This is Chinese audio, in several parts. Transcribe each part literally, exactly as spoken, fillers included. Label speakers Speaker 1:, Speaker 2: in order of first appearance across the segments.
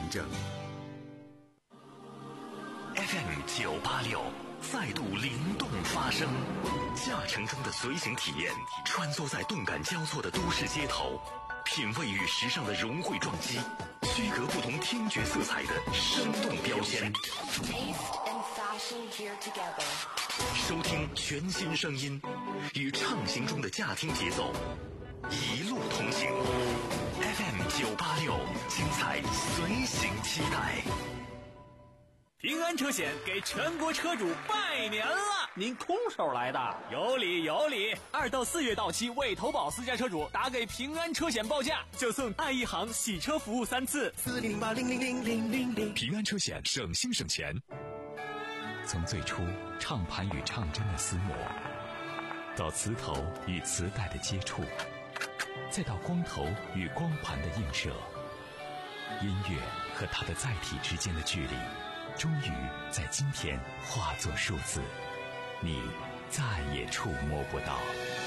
Speaker 1: 证。F M 九八六再度灵动发声，驾乘中的随行体验，穿梭在动感交错的都市街头，品味与时尚的融汇撞击，区隔不同听觉色彩的生动标签。收听全新声音，与畅行中的驾听节奏，一路同行。F M 九八六，精彩随行期待。
Speaker 2: 平安车险给全国车主拜年了！
Speaker 3: 您空手来的？
Speaker 2: 有理有理！二到四月到期未投保私家车主，打给平安车险报价，就送爱一行洗车服务三次。
Speaker 4: 四零零八零零零零零零。
Speaker 1: 平安车险，省心省钱。
Speaker 5: 从最初唱盘与唱针的厮磨，到磁头与磁带的接触，再到光头与光盘的映射，音乐和它的载体之间的距离，终于在今天化作数字，你再也触摸不到。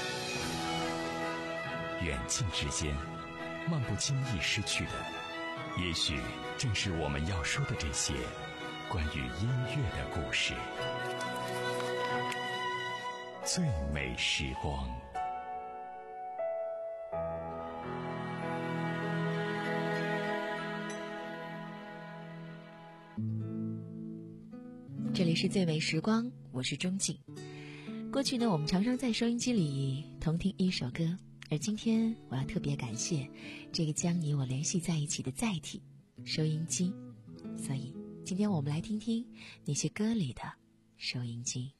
Speaker 5: 远近之间，漫不经意失去的，也许正是我们要说的这些关于音乐的故事。最美时光。
Speaker 6: 这里是最美时光，我是钟静。过去呢，我们常常在收音机里同听一首歌，而今天我要特别感谢这个将你我联系在一起的载体——收音机。所以今天我们来听听那些歌里的收音机。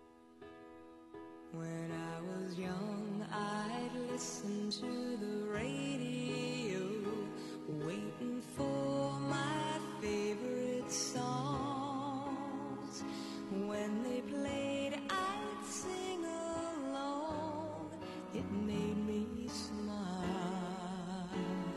Speaker 7: When I was young, I'd listen to the radio, waiting for my favorite songs. When they played, I'd sing along. It made me smile.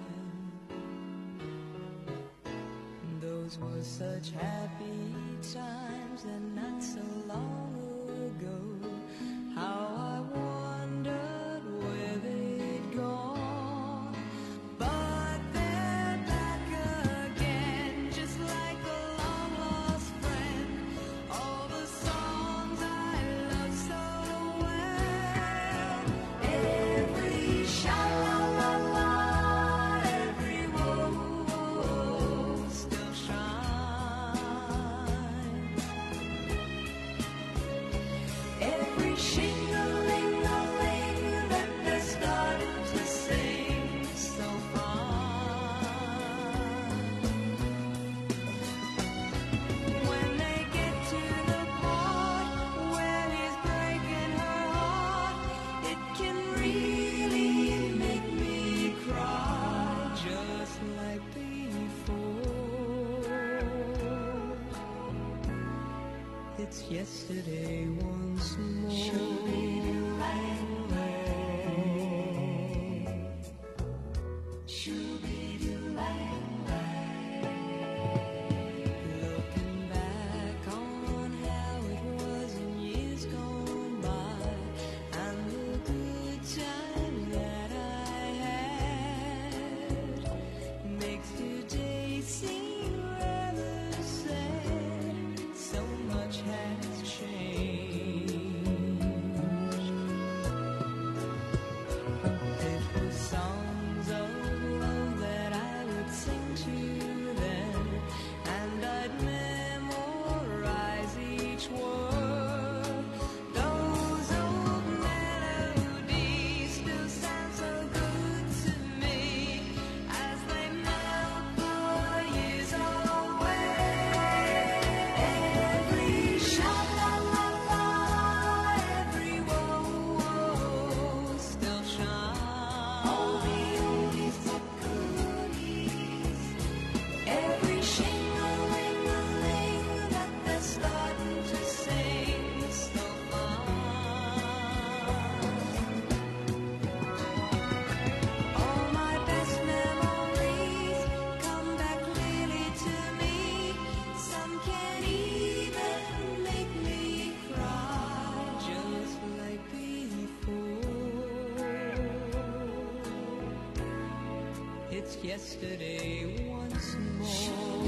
Speaker 7: Those were such happy times, and not so long ago.How I wondered where they'd gone, but they're back again, just like a long lost friend. All the songs I love so well, every sha-la-la-la, every woe still shine.Shing-a-ling-a-ling that they're starting to sing so fine. When they get to the part where he's breaking her heart, it can really make me cry, just like before. It's yesterday once more.Looking back on how it was in years gone by, and the good time that I had, makes today seem rather sad. So much has changed.It was songs of love that I would sing to them, and I'd memorize each word. Those old melodies still sound so good to me as they melt the years away. Every sha-la-la-la, every woe still shine.All the oldies but goodies, every shing-a-ling-a-ling that they're starting to sing so fine. All my best memories come back clearly to me. Some can't even make me cry, just like before.It's yesterday once more.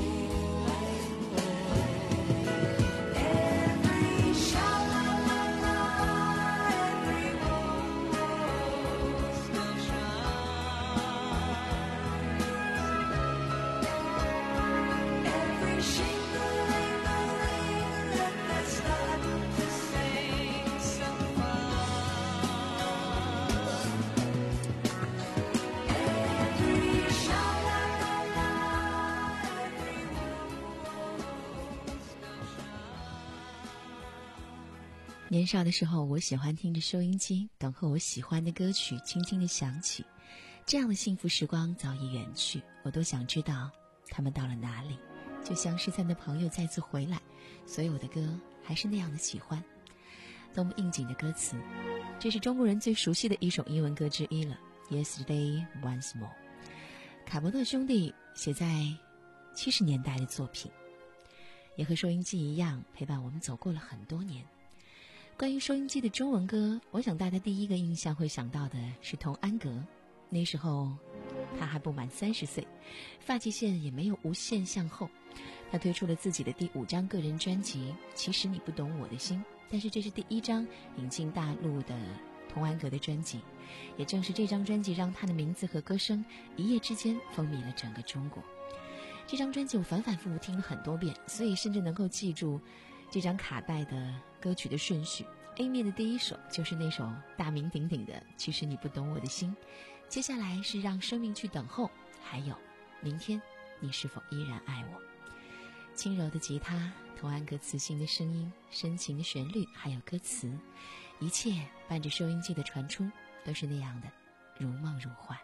Speaker 6: 年少的时候，我喜欢听着收音机，等候我喜欢的歌曲轻轻地响起。这样的幸福时光早已远去，我都想知道他们到了哪里。就像失散的朋友再次回来，所以我的歌还是那样的喜欢。多么应景的歌词，这是中国人最熟悉的一首英文歌之一了。 Yesterday Once More， 卡伯特兄弟写在七十年代的作品，也和收音机一样陪伴我们走过了很多年。关于收音机的中文歌，我想大家第一个印象会想到的是童安格。那时候他还不满三十岁，发际线也没有无限向后。他推出了自己的第五张个人专辑《其实你不懂我的心》，但是这是第一张引进大陆的童安格的专辑，也正是这张专辑让他的名字和歌声一夜之间风靡了整个中国。这张专辑我反反复复听了很多遍，所以甚至能够记住这张卡带的歌曲的顺序。 A 面的第一首就是那首大名鼎鼎的《其实你不懂我的心》，接下来是让生命去等候，还有明天你是否依然爱我。轻柔的吉他，童安格磁性的声音，深情的旋律，还有歌词，一切伴着收音机的传出，都是那样的如梦如幻。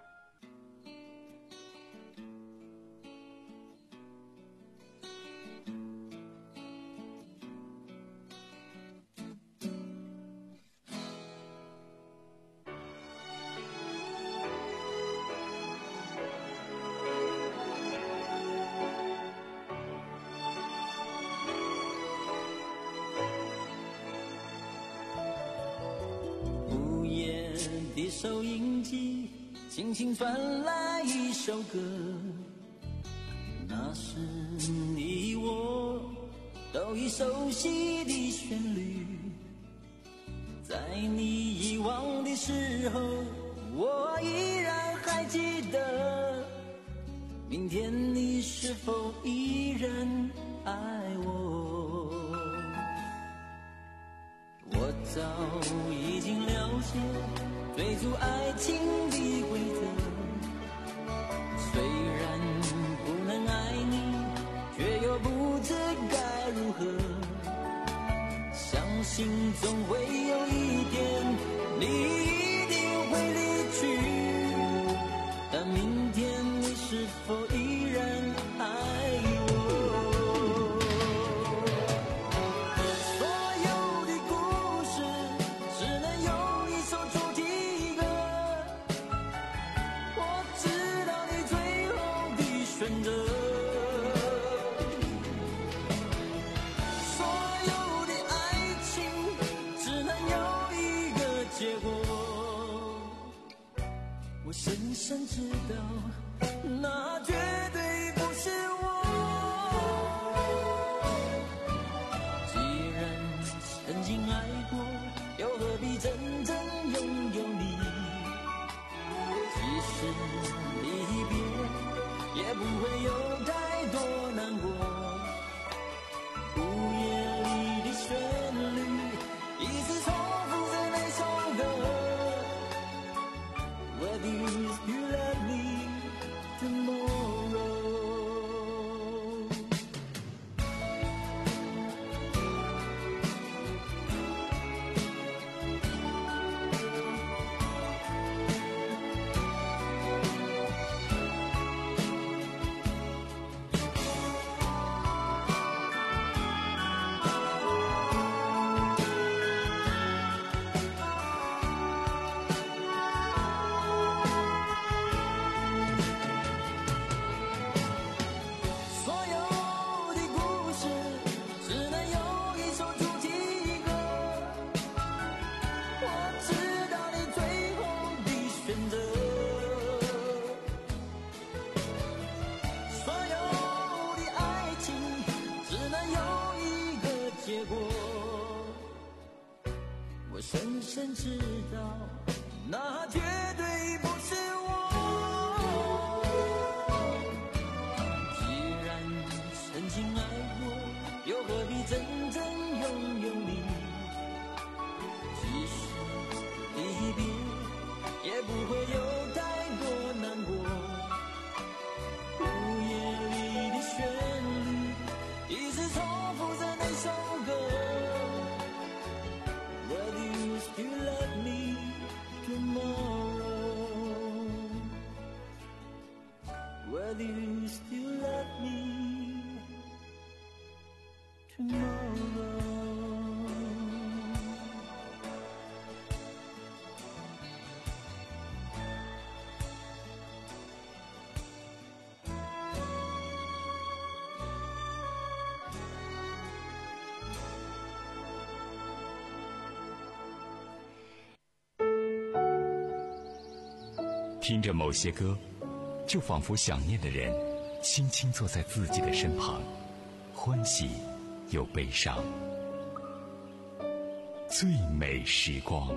Speaker 3: 收音机轻轻传来一首歌，那是你我都已熟悉的旋律。在你遗忘的时候，我依然还记得，明天你是否依然爱我？我早已经了解追逐爱情的规则，虽然不能爱你，却又不知该如何。相信总会有一天，你一定会离去，但明天你是否依然爱我？所有的故事只能有一首主题歌，我知道你最后的选择。所有的爱情只能有一个结果，我深深知道那绝对不是我。既然曾经爱过，又何必真正拥有你？即使离别，也不会有太多难过。午夜里的旋律一直重复着那首歌， Whether you love me tomorrow。 所有的故事只能有一首主题歌，我知道你最后的选择。所有的爱情只能有一个结果，我深深知道那绝对不是我。既然曾经爱过，又何必真正拥有你？即使离别，也不会有太多难过。午夜里的旋律一直重复着那首歌， tomorrow.
Speaker 5: 听着某些歌，就仿佛想念的人轻轻坐在自己的身旁，欢喜又悲伤。最美时光。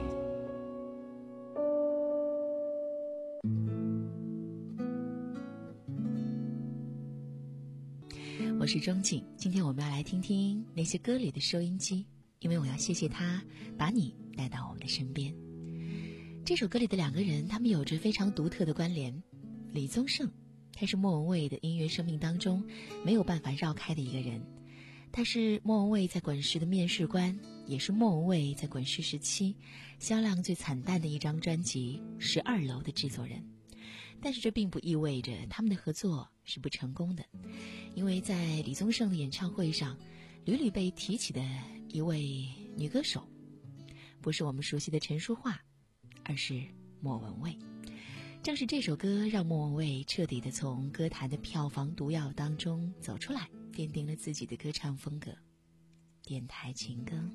Speaker 6: 我是钟静，今天我们要来听听那些歌里的收音机，因为我要谢谢他把你带到我们的身边。这首歌里的两个人，他们有着非常独特的关联。李宗盛，他是莫文蔚的音乐生命当中没有办法绕开的一个人，他是莫文蔚在滚石的面试官，也是莫文蔚在滚石时期销量最惨淡的一张专辑《十二楼》的制作人。但是这并不意味着他们的合作是不成功的，因为在李宗盛的演唱会上屡屡被提起的一位女歌手，不是我们熟悉的陈淑桦，而是莫文蔚。正是这首歌让莫文蔚彻底地从歌坛的票房毒药当中走出来，奠定了自己的歌唱风格。电台情歌。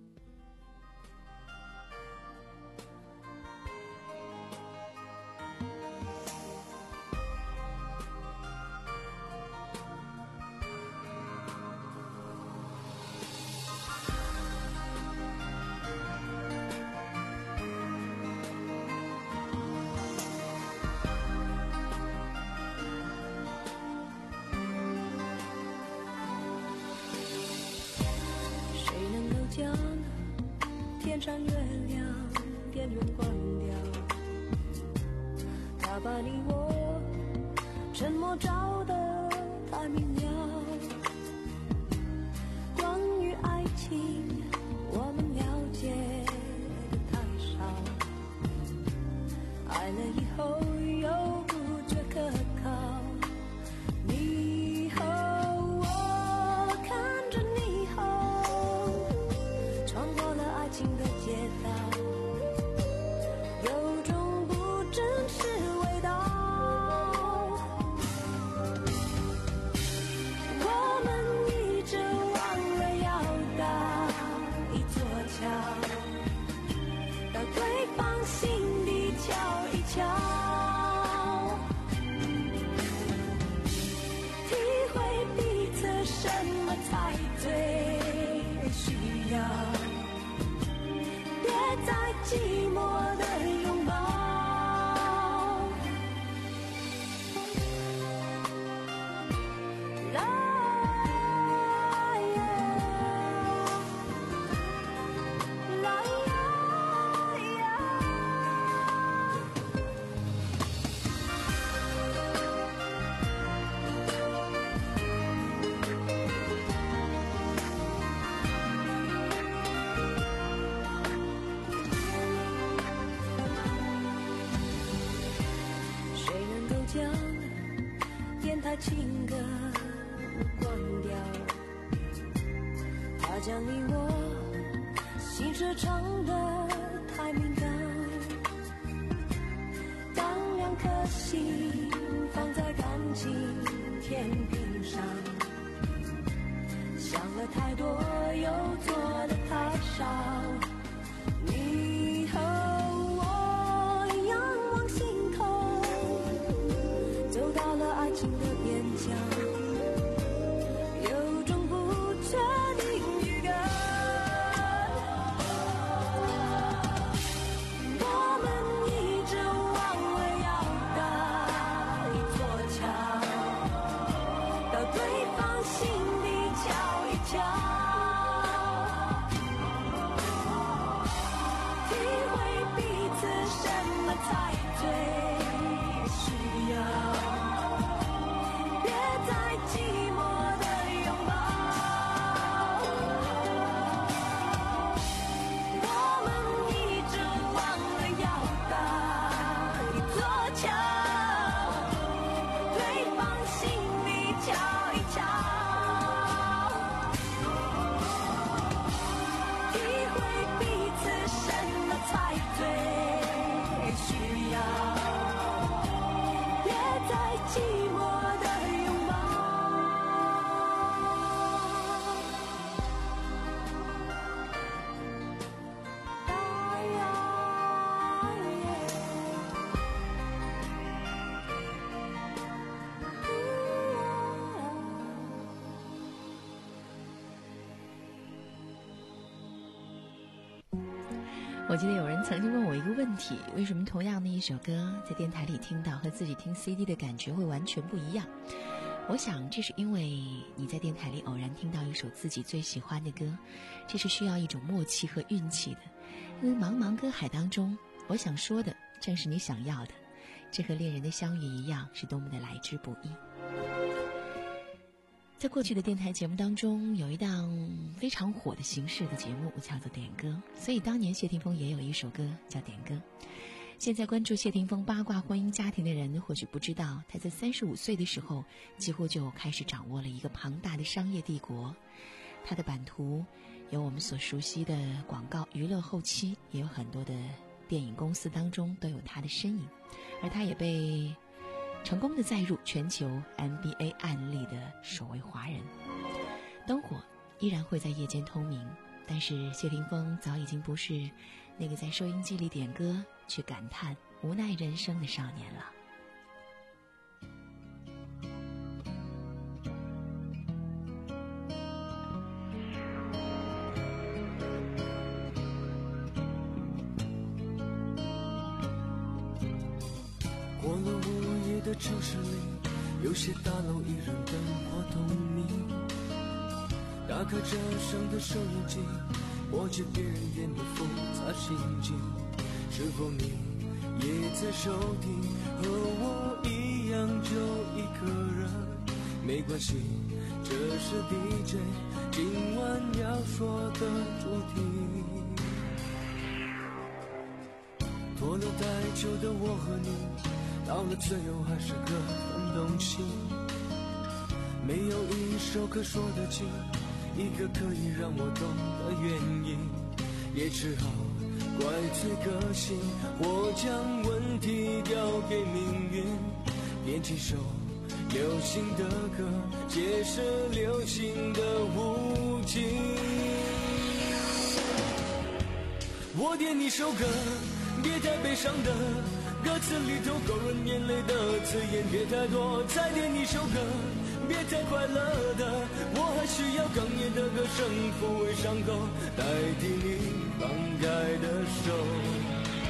Speaker 3: 将天上月亮电源关掉，它把你我沉默照得太明了。关于爱情，我们了解的太少，爱了以后又不觉可靠。你和我看着霓虹穿过了爱情的街道，有种不真实味道。我们一直忘了要搭一座桥，到对方心底瞧一瞧，体会彼此什么才最需要。别再寂寞的拥抱，来呀，来呀，谁能够将电台情歌关掉？它将你我心事唱得太敏感，当两颗心放在感情天平上，想了太多又做得太少。你和我仰望星空，走到了爱情的边疆，有种不确定预感。我们一直忘了要搭一座桥，到对方心底瞧一瞧，体会彼此什么才最需要。别再寂寞的拥抱，我们一直忘了要搭一座桥，对方心里瞧一瞧，
Speaker 6: 我记得有人曾经问我一个问题，为什么同样的一首歌在电台里听到和自己听 C D 的感觉会完全不一样？我想这是因为你在电台里偶然听到一首自己最喜欢的歌，这是需要一种默契和运气的。因为茫茫歌海当中，我想说的正是你想要的，这和恋人的相遇一样，是多么的来之不易。在过去的电台节目当中，有一档非常火的形式的节目叫做点歌，所以当年谢霆锋也有一首歌叫点歌。现在关注谢霆锋八卦婚姻家庭的人或许不知道，他在三十五岁的时候几乎就开始掌握了一个庞大的商业帝国。他的版图有我们所熟悉的广告、娱乐后期，也有很多的电影公司当中都有他的身影，而他也被成功的载入全球 M B A 案例的首位华人。灯火依然会在夜间通明，但是谢霆锋早已经不是那个在收音机里点歌去感叹无奈人生的少年了。
Speaker 8: 过了午夜的城市里，有些大楼依然灯火通明。打开车上的收音机，播着别人演的复杂情景。是否你也在收听？和我一样就一个人，没关系，这是 D J 今晚要说的主题。拖了太久的我和你，到了最后还是各分东西。没有一首歌说得尽，一个可以让我懂的原因，也只好怪罪个性，或将问题交给命运，编几首流行的歌，解释流行的无情。我点一首歌，别太悲伤的，歌词里头勾人眼泪的字眼别太多。再点一首歌，别太快乐的，我还需要哽咽的歌声抚慰伤口，代替你放开的手。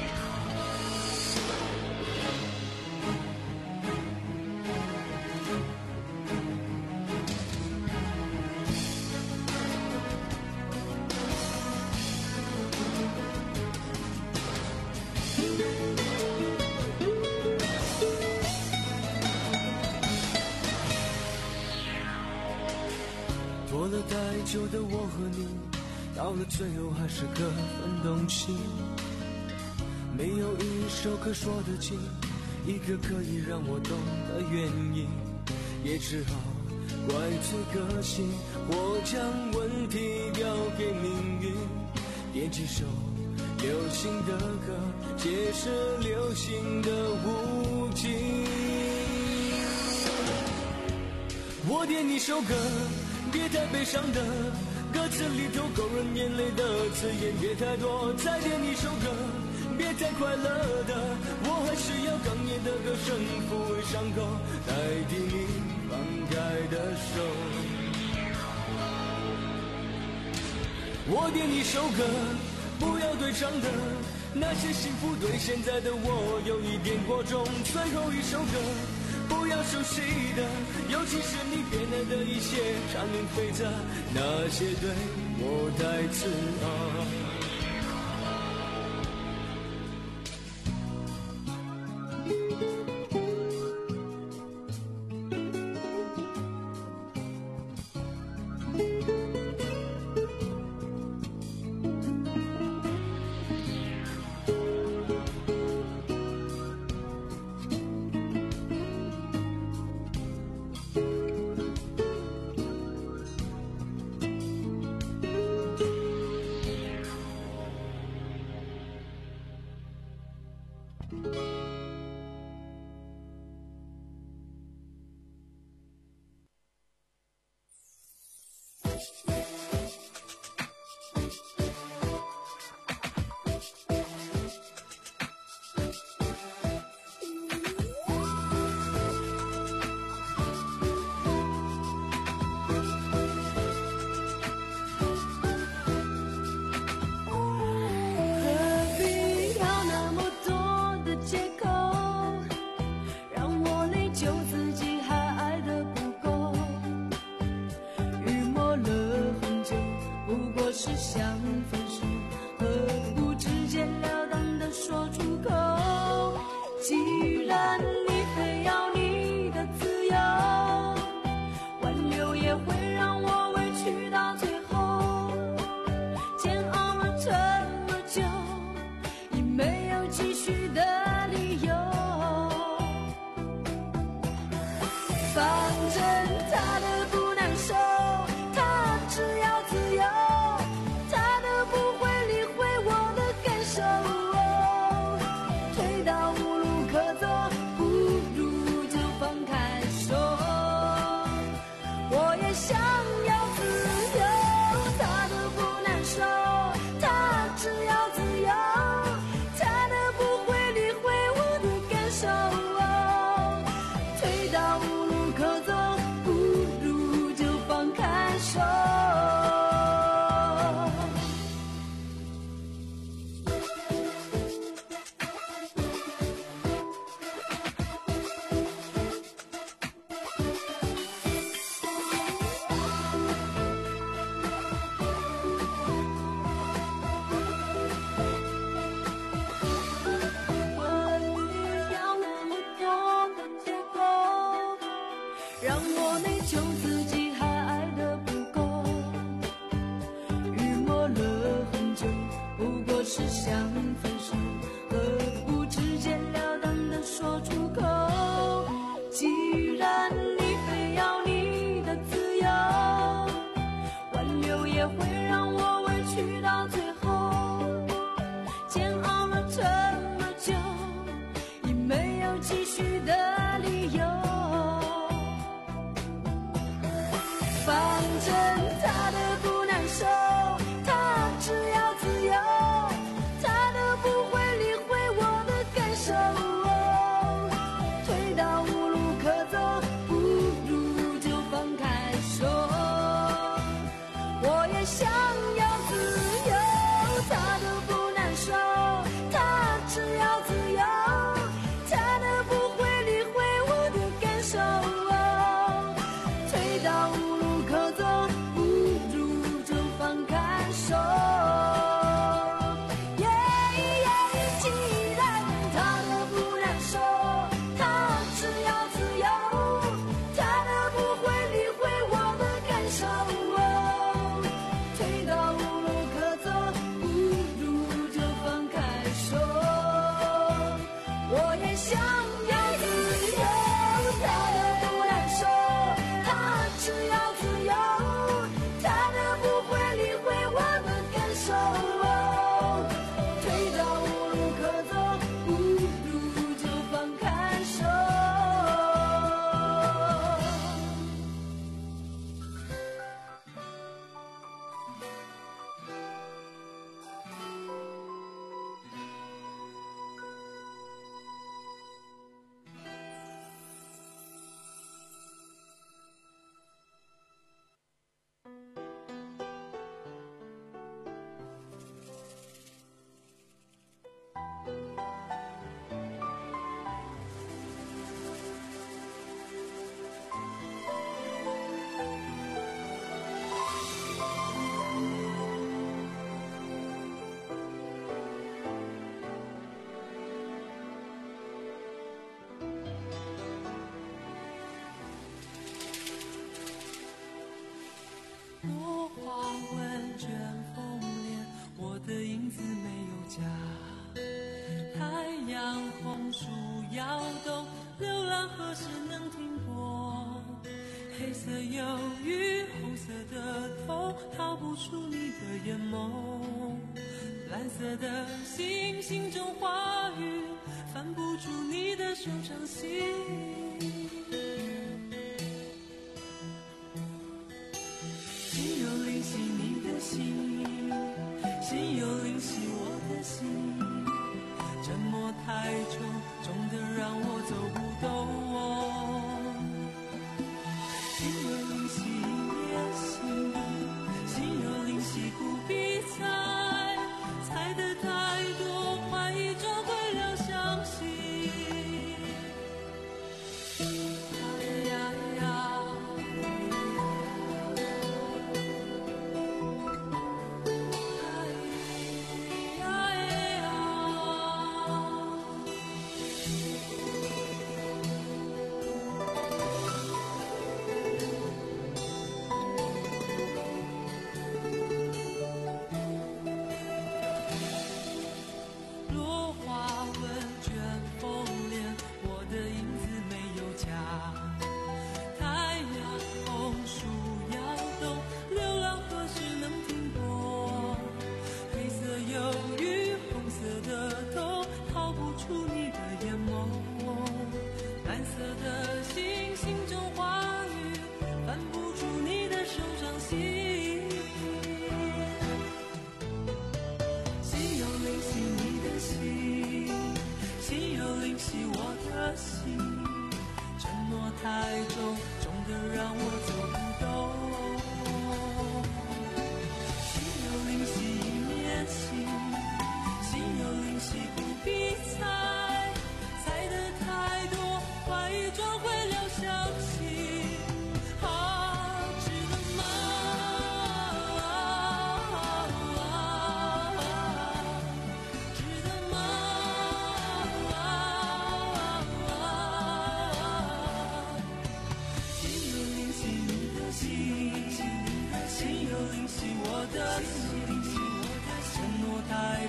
Speaker 8: 拖了太久的我和你，到了最后还是各分东西。没有一首歌说得尽，一个可以让我懂的原因，也只好怪罪个性，或将问题交给命运，点几首流行的歌，解释流行的无情。我点一首歌，别太悲伤的，歌词里头勾人眼泪的字眼别太多。再点一首歌，别太快乐的，我还需要哽咽的歌声抚慰伤口，代替你放开的手。我点一首歌，不要对唱的，那些幸福对现在的我有一点过重。最后一首歌，不要熟悉的，尤其是你变来的一些缠绵悱恻，那些对我太刺耳。
Speaker 3: 是想分手，何不直截了当的说出口？既然你非要你的自由，挽留也会让我委屈到最后。煎熬了这么久，已没有继续的理由。反正他的不难受，他只要自由，他的不会理会我的感受。退到无路可走，不如就放开手。我也想要自由，他的不难受，他只要自由，他的不会理会我的感受。退到无路可走，不如就放开手。我需要那么多的借口，让我内疚自己还爱得不够。雨抹了很久，不过是想分手，何不直截了当的说出口？既然你非要你的自由，挽留也会让我委屈到最后。煎熬了这么久，已没有继续的理由。反正他的不难受，他只要自由，他的不会理会我的感受。退到无路可走，不如就放开手。我也想要自由，他的不难受，他只要自由，他的不会理会我的感受。退到无路可走，不如就放开手。耶耶，既然他的不难受，他只要自由，他的不会理会我的感受。退到无路可走，不如就放开手。我也想要自由，他的不难受，他只要自由，他的不会理会我的感受。退到无路可走，不如就放开手。
Speaker 8: 落花问卷风帘，我的影子没有家。太阳红树摇动，流浪何时能停泊？黑色忧郁，红色的头，逃不出你的眼眸。蓝色的星星中花语，翻不出你的手掌心。心有灵犀你的心，心有灵犀我的心。沉默太重，重得让我走不动。心有灵犀你的心，心有灵犀不必猜，猜得太多，怀疑就会了相信。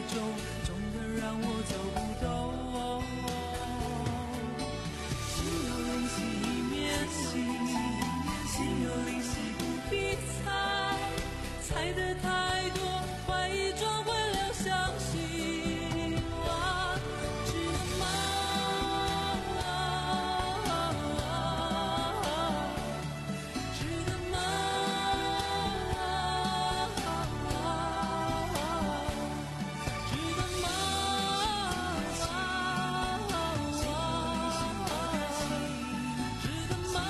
Speaker 8: 重，重的让我走不动。心有灵犀一面心，心有灵犀不必猜，猜得太多，怀疑转为了相信。啊，值得吗？值得吗？值得吗？值得吗？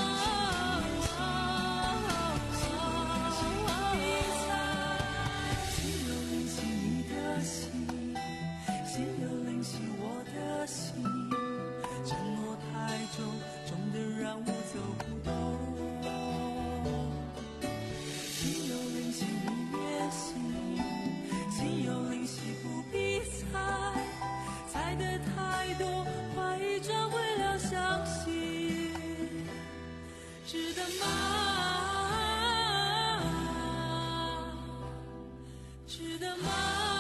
Speaker 8: 心有灵犀你的心，心有灵犀我的心，承诺太重，重的让我走不动。心有灵犀你也信，心有灵犀不必猜，猜得太多，怀疑转为了相信，值得吗？值得吗？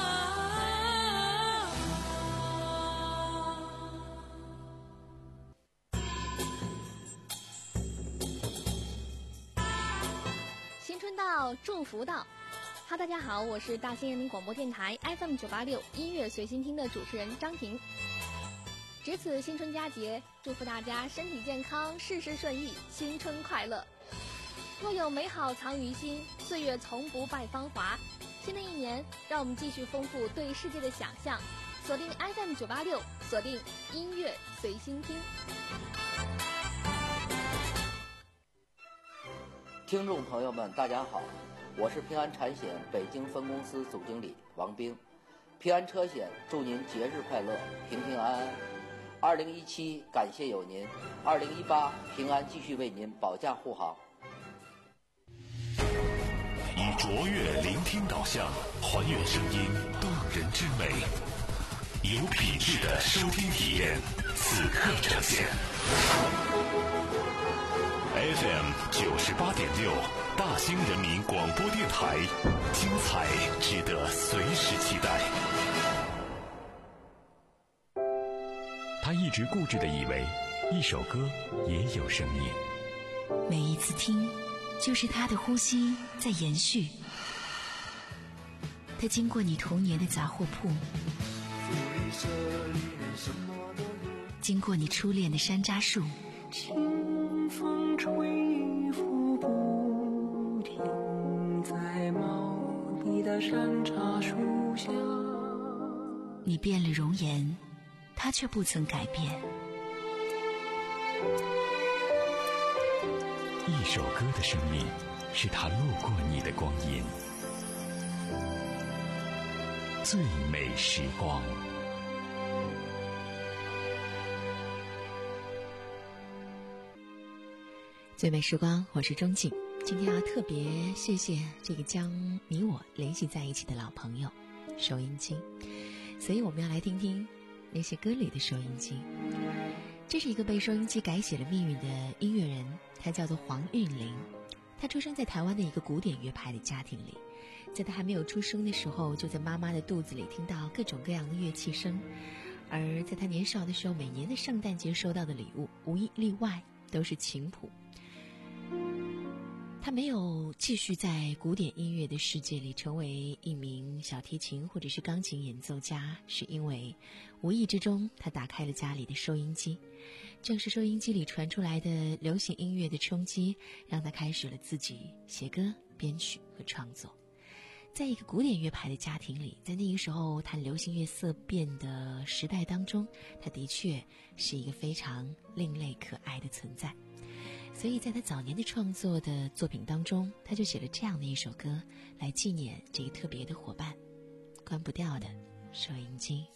Speaker 9: 新春到，祝福到。哈，大家好，我是大兴人民广播电台 F M 九八六音乐随心听的主持人张婷。值此新春佳节，祝福大家身体健康，事事顺意，新春快乐。若有美好藏于心，岁月从不败芳华。新的一年，让我们继续丰富对世界的想象。锁定 F M 九八六，锁定音乐随心听。
Speaker 10: 听众朋友们，大家好，我是平安产险北京分公司总经理王兵。平安车险祝您节日快乐，平平安安。二零一七感谢有您，二零一八平安继续为您保驾护航。
Speaker 1: 以卓越聆听导向，还原声音动人之美，有品质的收听体验，此刻呈现。F M 九十八点六，大兴人民广播电台，精彩值得随时期待。
Speaker 5: 他一直固执地以为，一首歌也有生命。
Speaker 6: 每一次听，就是他的呼吸在延续。他经过你童年的杂货铺，经过你初恋的山楂树，
Speaker 8: 清风吹拂不停，在茂密的山茶树下。
Speaker 6: 你变了容颜，他却不曾改变。
Speaker 5: 一首歌的生命，是他路过你的光阴。最美时光。
Speaker 6: 最美时光，我是钟静。今天要特别谢谢这个将你我联系在一起的老朋友收音机，所以我们要来听听那些歌里的收音机。这是一个被收音机改写了命运的音乐人，他叫做黄韵玲。他出生在台湾的一个古典乐派的家庭里，在他还没有出生的时候，就在妈妈的肚子里听到各种各样的乐器声。而在他年少的时候，每年的圣诞节收到的礼物无一例外都是琴谱。他没有继续在古典音乐的世界里成为一名小提琴或者是钢琴演奏家，是因为无意之中他打开了家里的收音机。正是收音机里传出来的流行音乐的冲击，让他开始了自己写歌、编曲和创作。在一个古典乐派的家庭里，在那个时候谈流行乐色变的时代当中，他的确是一个非常另类可爱的存在。所以在他早年的创作的作品当中，他就写了这样的一首歌来纪念这个特别的伙伴，关不掉的收音机。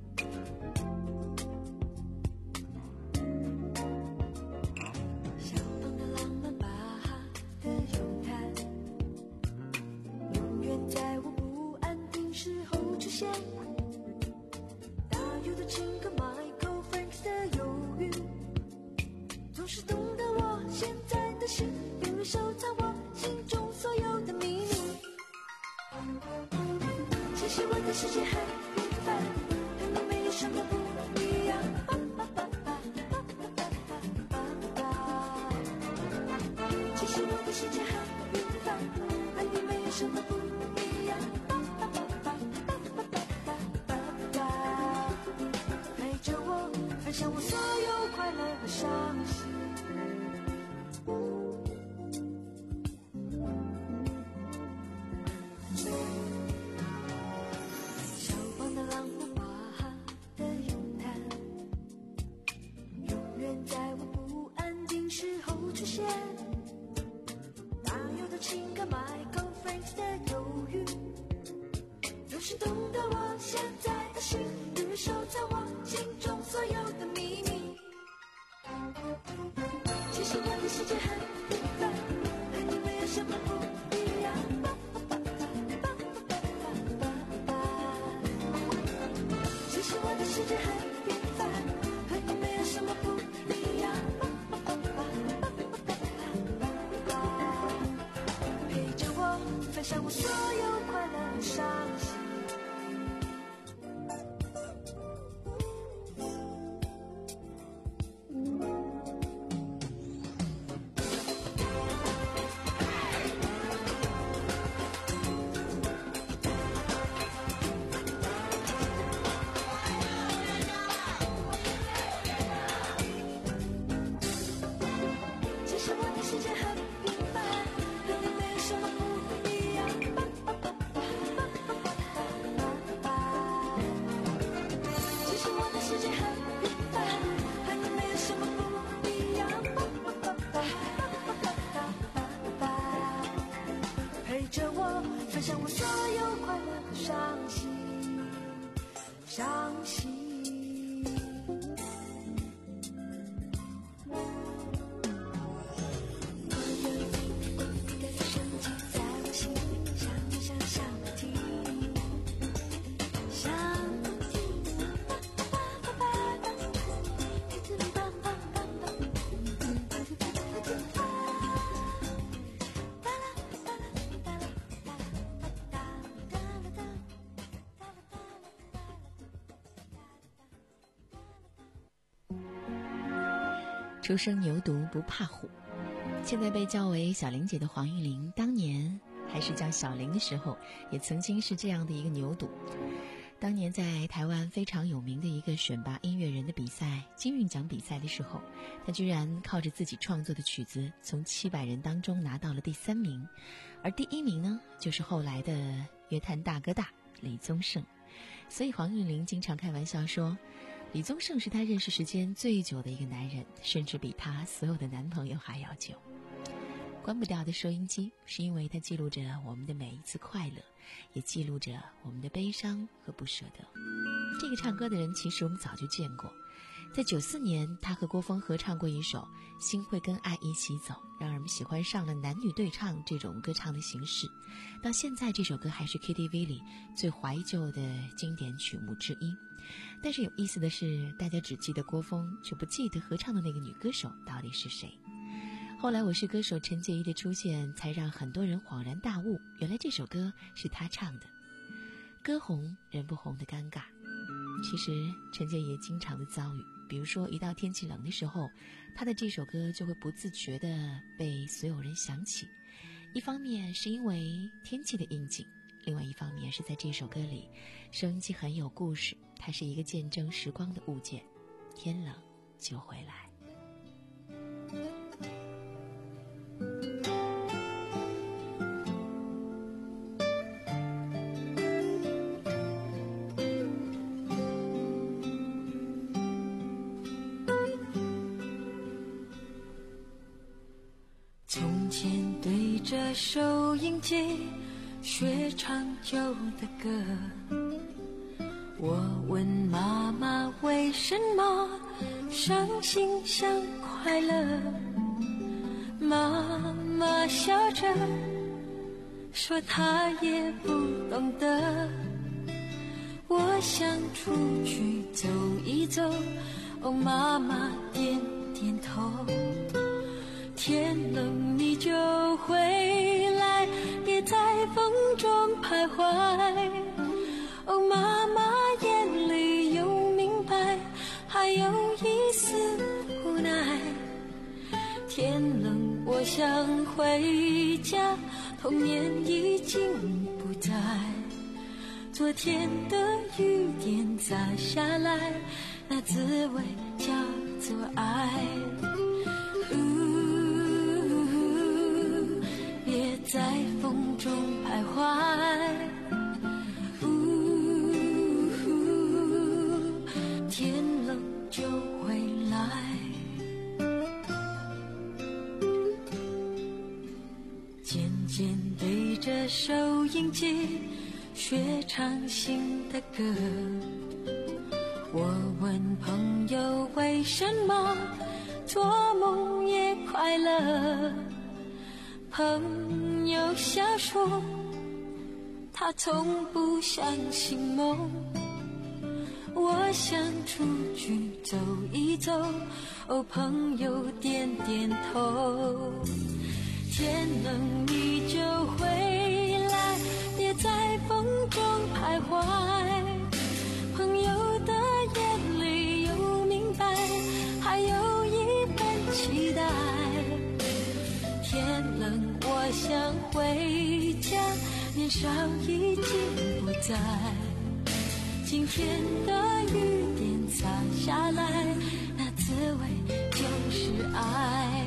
Speaker 7: 小的世界很平凡，和你没有什么不一样。陪着我，分享我所有快乐和伤心。小光的浪花的咏叹，永远在我不安定时候出现。大有的情感 Michael Franks 的忧郁，总是懂得我现在的心，日收藏我心中所有的秘密。其实我的世界很平凡，和你没有什么不一样。其实我的世界很平凡，和你没有什么不一样。陪着我，分享我所有快乐和伤心。其实我的世界很平凡，和你没有什么不一样。其实我的世界很平凡，和你没有什么不一样。陪着我，分享我所有快乐和伤心，伤心。
Speaker 6: 初生牛犊不怕虎，现在被叫为小玲姐的黄韵玲，当年还是叫小玲的时候，也曾经是这样的一个牛犊。当年在台湾非常有名的一个选拔音乐人的比赛金韵奖比赛的时候，他居然靠着自己创作的曲子从七百人当中拿到了第三名，而第一名呢就是后来的乐坛大哥大李宗盛。所以黄韵玲经常开玩笑说，李宗盛是她认识时间最久的一个男人，甚至比她所有的男朋友还要久。关不掉的收音机，是因为它记录着我们的每一次快乐，也记录着我们的悲伤和不舍得。这个唱歌的人其实我们早就见过，在九四年他和郭峰合唱过一首《心会跟爱一起走》，让人们喜欢上了男女对唱这种歌唱的形式。到现在这首歌还是 K T V 里最怀旧的经典曲目之一。但是有意思的是，大家只记得郭峰，却不记得合唱的那个女歌手到底是谁。后来我是歌手陈洁仪的出现，才让很多人恍然大悟，原来这首歌是她唱的。歌红人不红的尴尬，其实陈洁仪也经常的遭遇。比如说一到天气冷的时候，她的这首歌就会不自觉地被所有人想起。一方面是因为天气的应景，另外一方面是在这首歌里，收音机很有故事，它是一个见证时光的物件。天冷就回来。
Speaker 7: 从前对着收音机学唱旧的歌，我问妈妈为什么伤心像快乐，妈妈笑着说她也不懂得。我想出去走一走，哦，妈妈点点头。天冷你就回来，别在风中徘徊。哦，妈妈眼里有明白，还有一丝无奈。天冷我想
Speaker 3: 回家，童年已经不在，昨天的雨点洒下来，那滋味叫做爱。呜，别在风中徘徊，呜，天冷就回来。渐渐对着收音机学唱新的歌，我问朋友为什么做梦也快乐，朋友笑说他从不相信梦，我想出去走一走，哦，朋友点点头。天冷你就回来，别在风中徘徊，朋友的眼里有明白，还有一份期待。天冷我想回家，年少已经不在，今天的雨点洒下来，那滋味就是爱。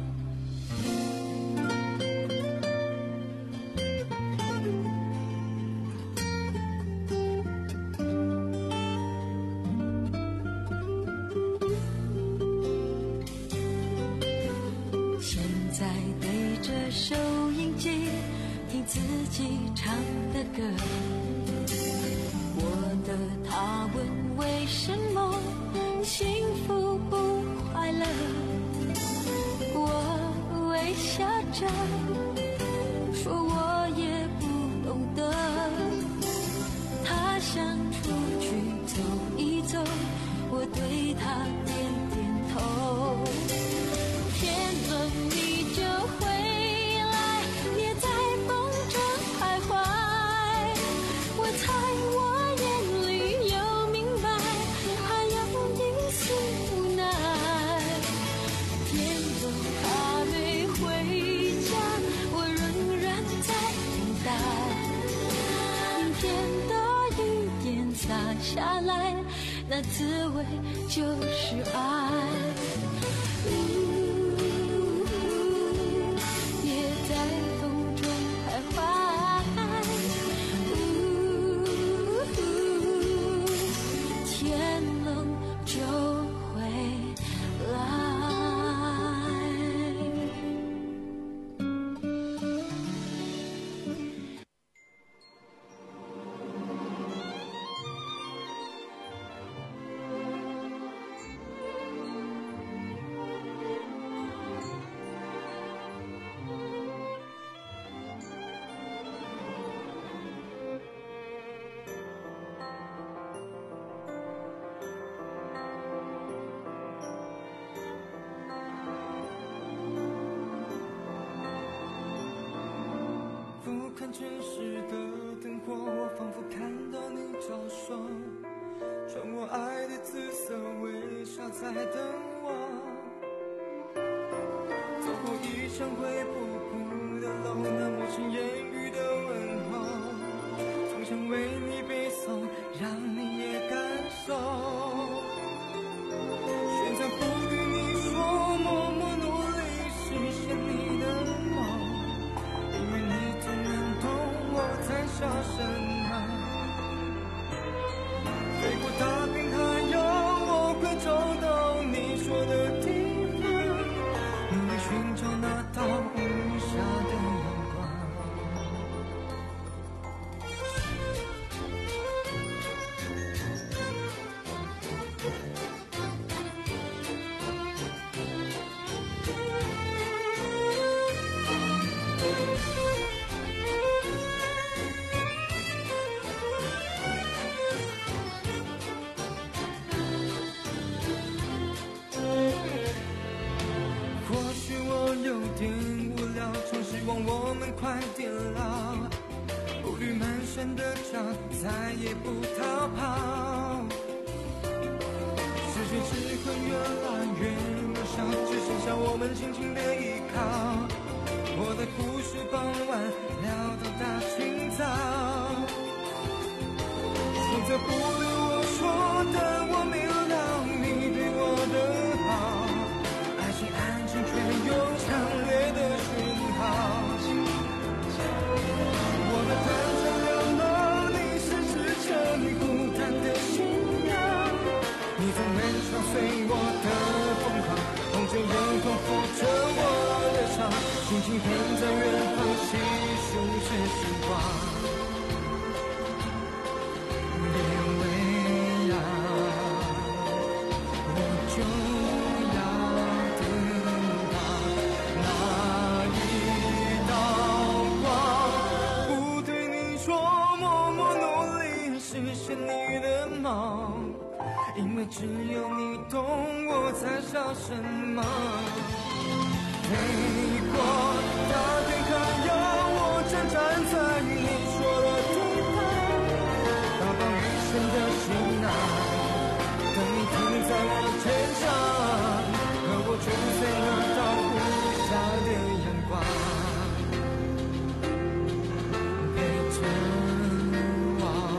Speaker 3: 收音机听自己唱的歌，我的他问为什么幸福不快乐，我微笑着说我也不懂得，他想出去走一走，我对他点点头。天冷你就回下来，那滋味就是爱。别在风中徘徊，天冷就回来。
Speaker 8: 城市的灯火，我仿佛看到你照射，穿我爱的紫色微笑在等我，走过一场会不哭的楼，那陌生言语的问候，总想为你背诵，让你也感受，选择不与你说，默默努力实现你的梦，因为你总能懂我在笑什么。飞过大冰海洋，我会找到你说的地方，努力寻找那道无暇的阳光。我们快点老，步履蹒跚的脚再也不逃跑，世界只会越来越渺小，只剩下我们轻轻的依靠。哦， 湖水傍晚聊到大清早，选择不对我说，但我明了你对我的好，爱情安静却有强烈的讯号。我的单纯流浪，你是支撑孤单的信仰，你总能敲碎我的疯狂，红着眼眶抚着我的伤，轻轻陪在远方细数着时光。别为难，我就要等到那一道光，不对你说，默默努力实现你的梦，因为只有你懂我在想什么。飞过大片海洋，我正站在你说的地方，大放余生的行囊，等你停在我肩上，和我住在那道无暇的阳光，陪着我。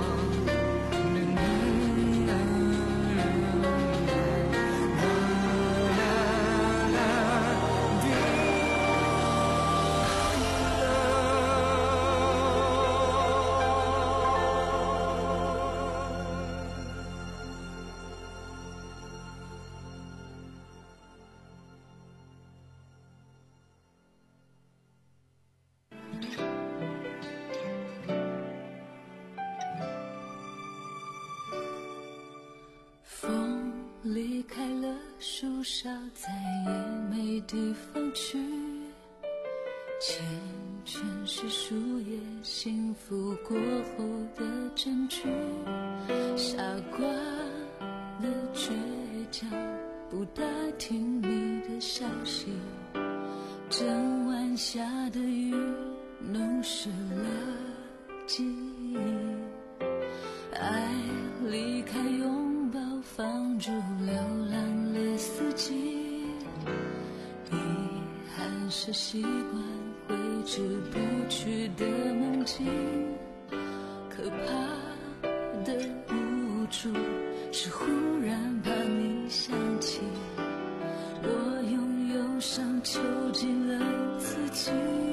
Speaker 3: 风离开了树梢，再也没地方去，缱绻是树叶幸福过后的证据，傻瓜的倔强不打听你的消息，整晚下的雨弄湿了记忆，爱离开拥抱放逐流浪了四季，遗憾是习惯挥之不去的梦境，可怕的无助是忽然把你想起，我用忧伤囚禁了自己，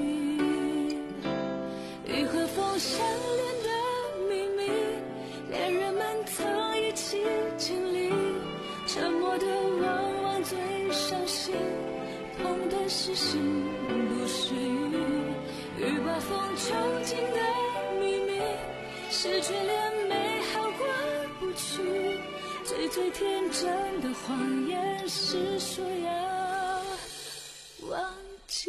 Speaker 3: 一盒封相连的秘密，恋人们曾一起经历，沉默的往往最伤心，痛的是心不是雨，雨把风囚禁的秘密，是眷恋美好过不去，最最天真的谎言是说要忘记。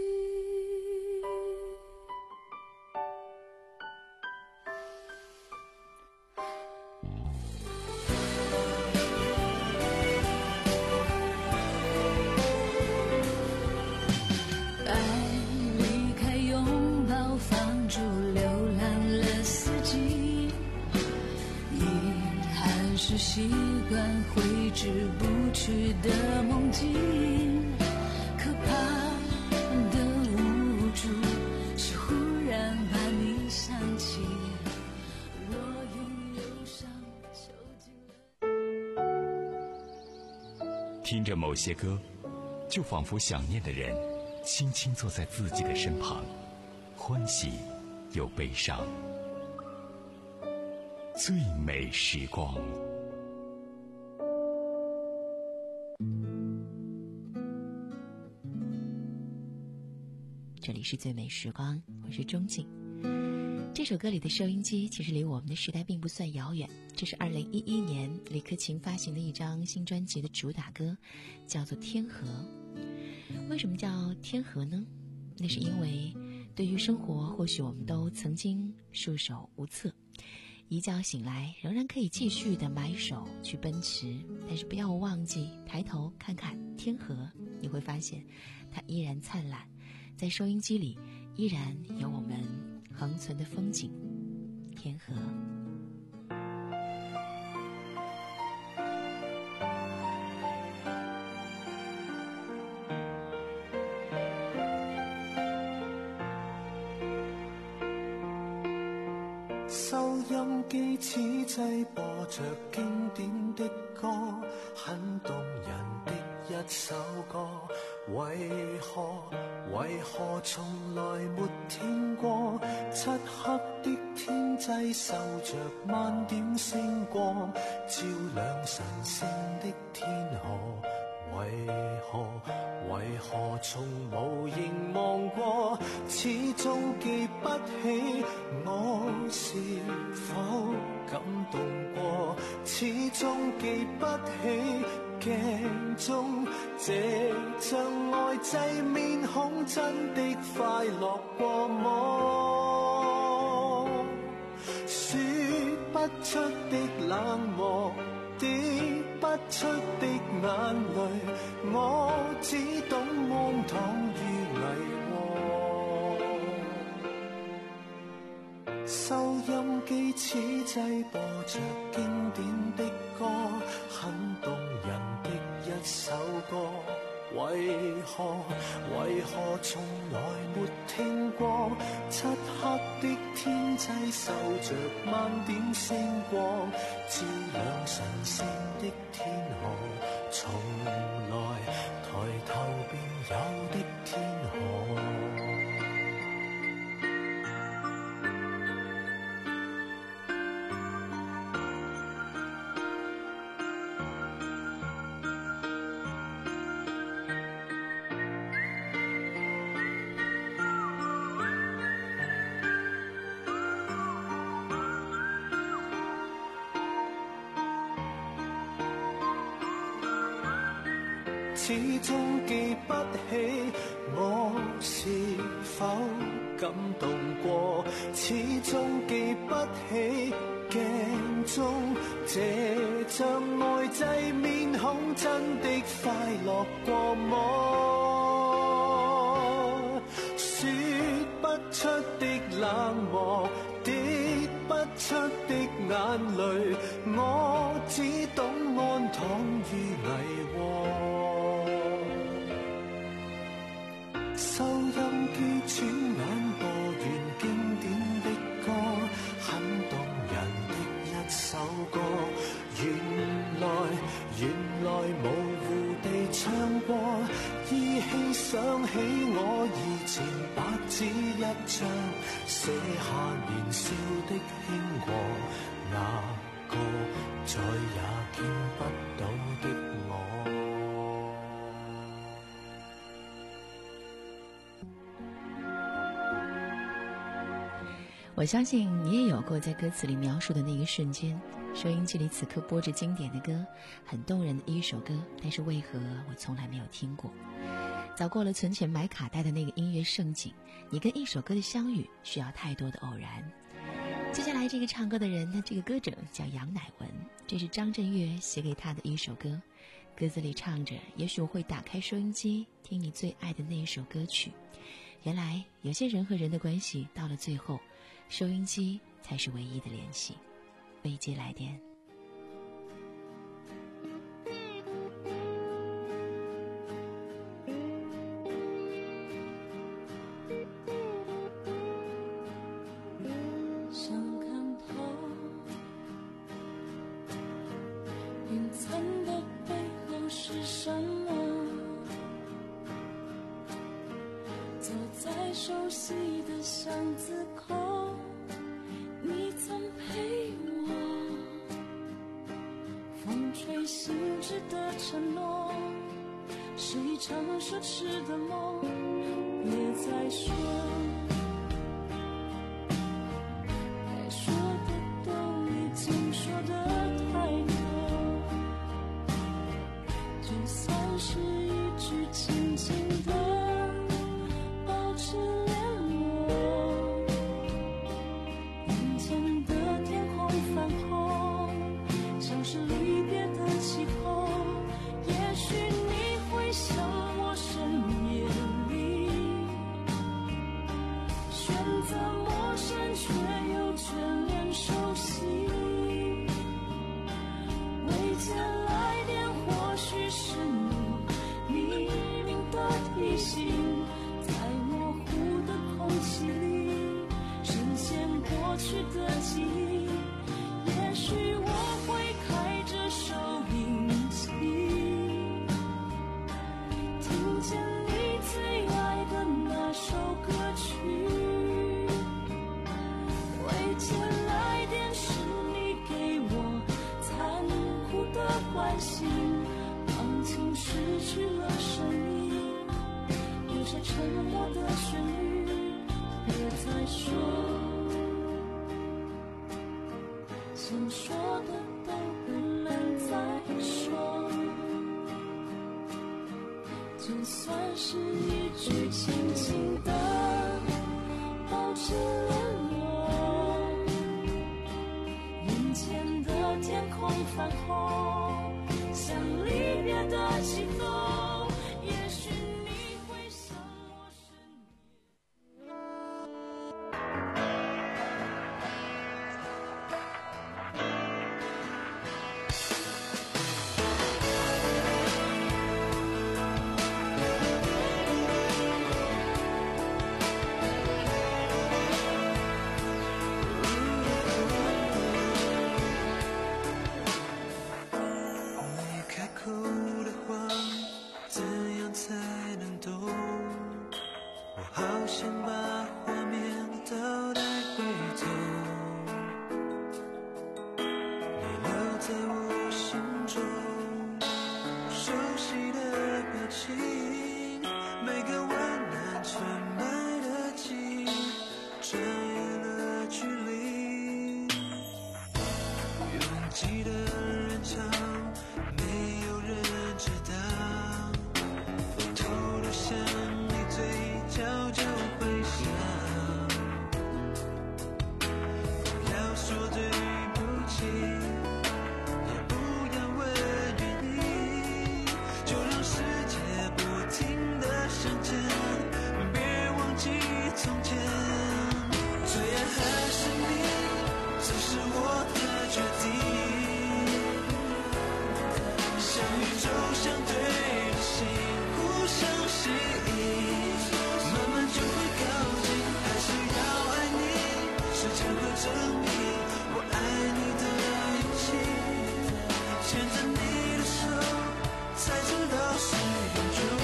Speaker 3: 是习惯挥之不去的梦境，可怕的无助是忽然把你想起，我用忧伤囚禁了。
Speaker 5: 听着某些歌，就仿佛想念的人轻轻坐在自己的身旁，欢喜又悲伤，最美时光。
Speaker 6: 这里是最美时光，我是钟静。这首歌里的收音机其实离我们的时代并不算遥远，这是二零一一年李克勤发行的一张新专辑的主打歌，叫做《天河》。为什么叫天河呢？那是因为对于生活，或许我们都曾经束手无策，一觉醒来仍然可以继续的埋首去奔驰，但是不要忘记抬头看看天河，你会发现它依然灿烂，在收音机里依然有我们恒存的风景，天河。
Speaker 8: 收音機此際播着經典的歌，很動人的一首歌。為何為何從來沒聽過？漆黑的天際繡着萬點星光，照亮神聖的天河。為何為何從無凝望過？始終記不起我是否感動過，始終記不起鏡中這張呆滯面孔真的快樂過麼？說不出的冷漠，滴不出的眼淚，我只懂安躺於危禍。收音機此際播着經典的歌，很動人的一首歌。為何為何從來沒聽過？漆黑的天際繡着萬點星光，照亮神聖的天河。從來抬頭便有的天河。始終記不起我是否感動過，始終記不起鏡中這張呆滯面孔真的快樂過麼？說不出的冷漠，滴不出的眼淚，我只懂安躺於危禍。收音機轉眼播完經典的歌，很動人的一首歌。原來原來模糊地唱過，依稀想起我以前白紙一張，寫下年少的輕過，那個再也見不到的我。
Speaker 6: 我相信你也有过在歌词里描述的那个瞬间，收音机里此刻播着经典的歌，很动人的一首歌，但是为何我从来没有听过？早过了存钱买卡带的那个音乐盛景，你跟一首歌的相遇需要太多的偶然。接下来这个唱歌的人呢，这个歌者叫杨乃文，这是张震岳写给他的一首歌，歌词里唱着，也许我会打开收音机听你最爱的那一首歌曲。原来有些人和人的关系到了最后，收音机才是唯一的联系。未接来电。
Speaker 7: 想看透云层的背后是什么，走在熟悉的巷子口，你曾陪我，风吹醒止的承诺，是一场奢侈的梦，别再说，该说的都已经说得太多，就算是一句轻轻的保持联络，眼前的天空泛红，像是离别的气候，也许你会像我深夜里选择陌生却又眷恋熟悉，未接来电或许是你秘密的提醒，在模糊的空气里深陷过去的记忆。 心，放晴失去了声音，有些沉默的旋律，别再说，想说的都不能再说，就算是一句轻轻的保持联络，眼前的天空泛红，像离别的气风，也许你会想我是你。
Speaker 8: 没开口的话，怎样才能懂？我好想把画面倒带回头，你留在我心中，熟悉的表情，每个温暖纯白的景，穿越了距离，拥挤的人潮。没有人知道，我偷偷向你嘴角就会笑，不要说对不起，也不要问原因，就让世界不停地向前，别忘记从前，最爱还是你，这是我的决定，像宇宙相对的心，互相吸引，慢慢就会靠近，还是要爱你，时间会证明我爱你的勇气，牵着你的手，才知道是永久。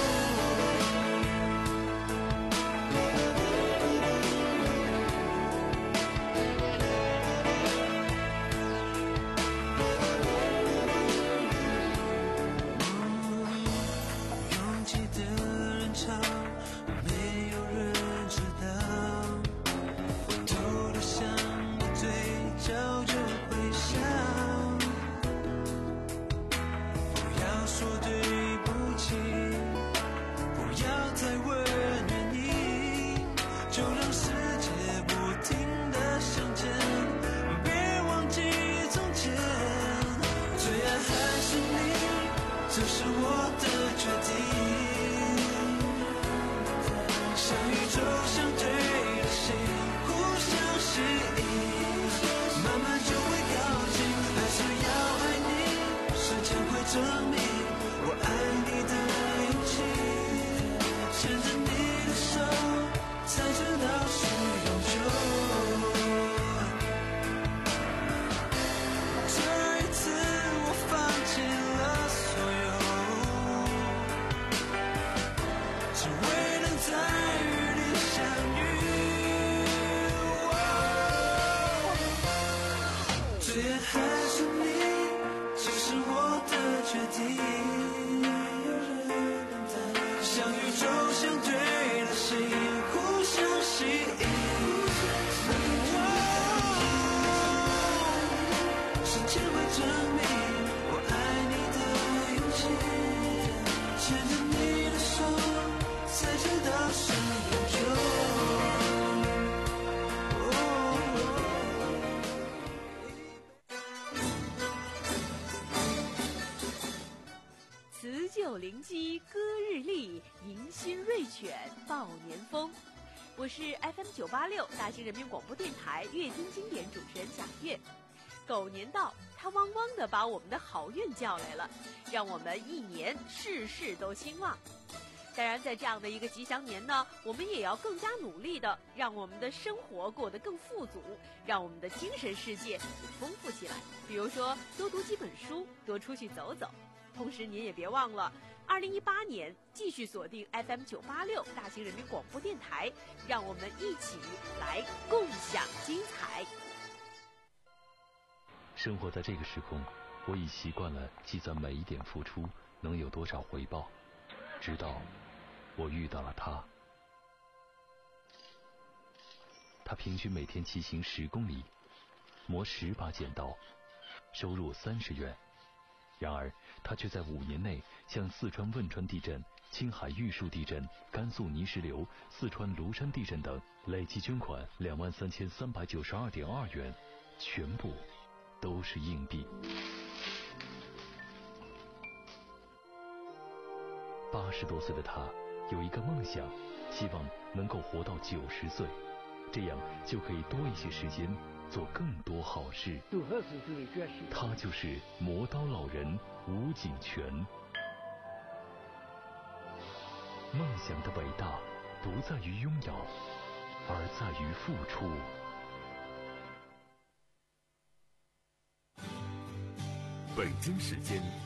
Speaker 8: 拥挤的人潮，没有人知道，我偷偷向你嘴角就会笑，不要说对不起，不要再问原因，就让世界不停地向前，别忘记从前，最爱还是你，这是我的决定，像宇宙相对的心，互相吸引，慢慢就会靠近，还是要爱你，时间会证明我爱你的勇气，牵着你的手，才知道是永久。这一次我放弃了所有，只为能再与你相遇，最爱还是你，这是我的决定，像宇宙相对的心，互相吸引，时间会证明我爱你的勇气，牵着你的手，才知道是永久。
Speaker 11: 辞旧临机歌日丽，迎新瑞犬报年风。我是 F M 九八六大兴人民广播电台乐听经典主持人贾月。狗年到，它汪汪地把我们的好运叫来了，让我们一年事事都兴旺。当然，在这样的一个吉祥年呢，我们也要更加努力的让我们的生活过得更富足，让我们的精神世界丰富起来。比如说，多读几本书，多出去走走。同时，您也别忘了，二零一八年继续锁定 F M 九八六大兴人民广播电台，让我们一起来共享精彩。
Speaker 5: 生活在这个时空， 我已习惯了计算每一点付出能有多少回报，直到我遇到了他。他平均每天骑行十公里，磨十把剪刀，收入三十元。然而他却在五年内向四川汶川地震、青海玉树地震、甘肃泥石流、四川庐山地震等累计捐款两万三千三百九十二点二元，全部都是硬币。八十多岁的他有一个梦想，希望能够活到九十岁，这样就可以多一些时间做更多好事。他就是磨刀老人吴景全。梦想的伟大不在于拥有，而在于付出。
Speaker 1: 北京时间